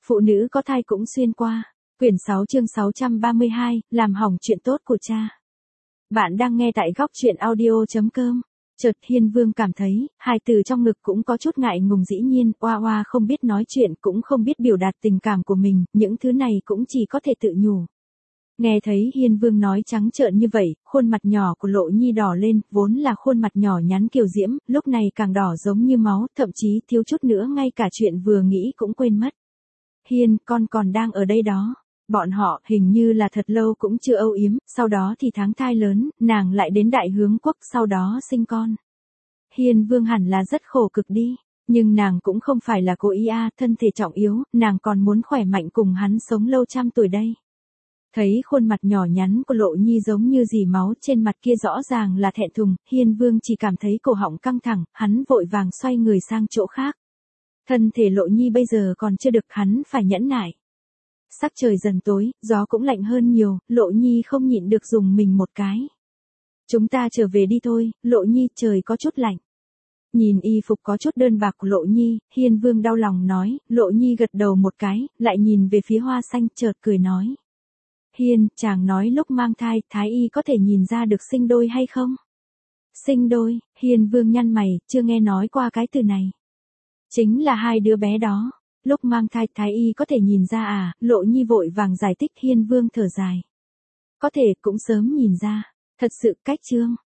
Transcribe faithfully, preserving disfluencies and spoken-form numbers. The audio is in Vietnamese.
Phụ nữ có thai cũng xuyên qua. Quyển sáu chương sáu trăm ba mươi hai, làm hỏng chuyện tốt của cha. Bạn đang nghe tại góc truyện audio chấm com. Chợt Hiên Vương cảm thấy, hài từ trong ngực cũng có chút ngại ngùng, dĩ nhiên, oa oa không biết nói chuyện cũng không biết biểu đạt tình cảm của mình, những thứ này cũng chỉ có thể tự nhủ. Nghe thấy Hiên Vương nói trắng trợn như vậy, khuôn mặt nhỏ của Lộ Nhi đỏ lên, vốn là khuôn mặt nhỏ nhắn kiều diễm, lúc này càng đỏ giống như máu, thậm chí thiếu chút nữa ngay cả chuyện vừa nghĩ cũng quên mất. Hiên, con còn đang ở đây đó. Bọn họ hình như là thật lâu cũng chưa âu yếm, sau đó thì tháng thai lớn, nàng lại đến Đại Hướng Quốc, sau đó sinh con. Hiên Vương hẳn là rất khổ cực đi, nhưng nàng cũng không phải là cố ý a, thân thể trọng yếu, nàng còn muốn khỏe mạnh cùng hắn sống lâu trăm tuổi đây. Thấy khuôn mặt nhỏ nhắn của Lộ Nhi giống như dì máu trên mặt kia rõ ràng là thẹn thùng, Hiên Vương chỉ cảm thấy cổ họng căng thẳng, hắn vội vàng xoay người sang chỗ khác. Thân thể Lộ Nhi bây giờ còn chưa được, hắn phải nhẫn nại. Sắc trời dần tối, gió cũng lạnh hơn nhiều, Lộ Nhi không nhịn được dùng mình một cái. Chúng ta trở về đi thôi, Lộ Nhi, trời có chút lạnh. Nhìn y phục có chút đơn bạc của Lộ Nhi, Hiên Vương đau lòng nói, Lộ Nhi gật đầu một cái, lại nhìn về phía Hoa Xanh, chợt cười nói. Hiên, chàng nói lúc mang thai, Thái y có thể nhìn ra được sinh đôi hay không? Sinh đôi, Hiên Vương nhăn mày, chưa nghe nói qua cái từ này. Chính là hai đứa bé đó. Lúc mang thai, Thái y có thể nhìn ra à? Lộ Nhi vội vàng giải thích. Hiên Vương thở dài. Có thể cũng sớm nhìn ra. Thật sự cách chương.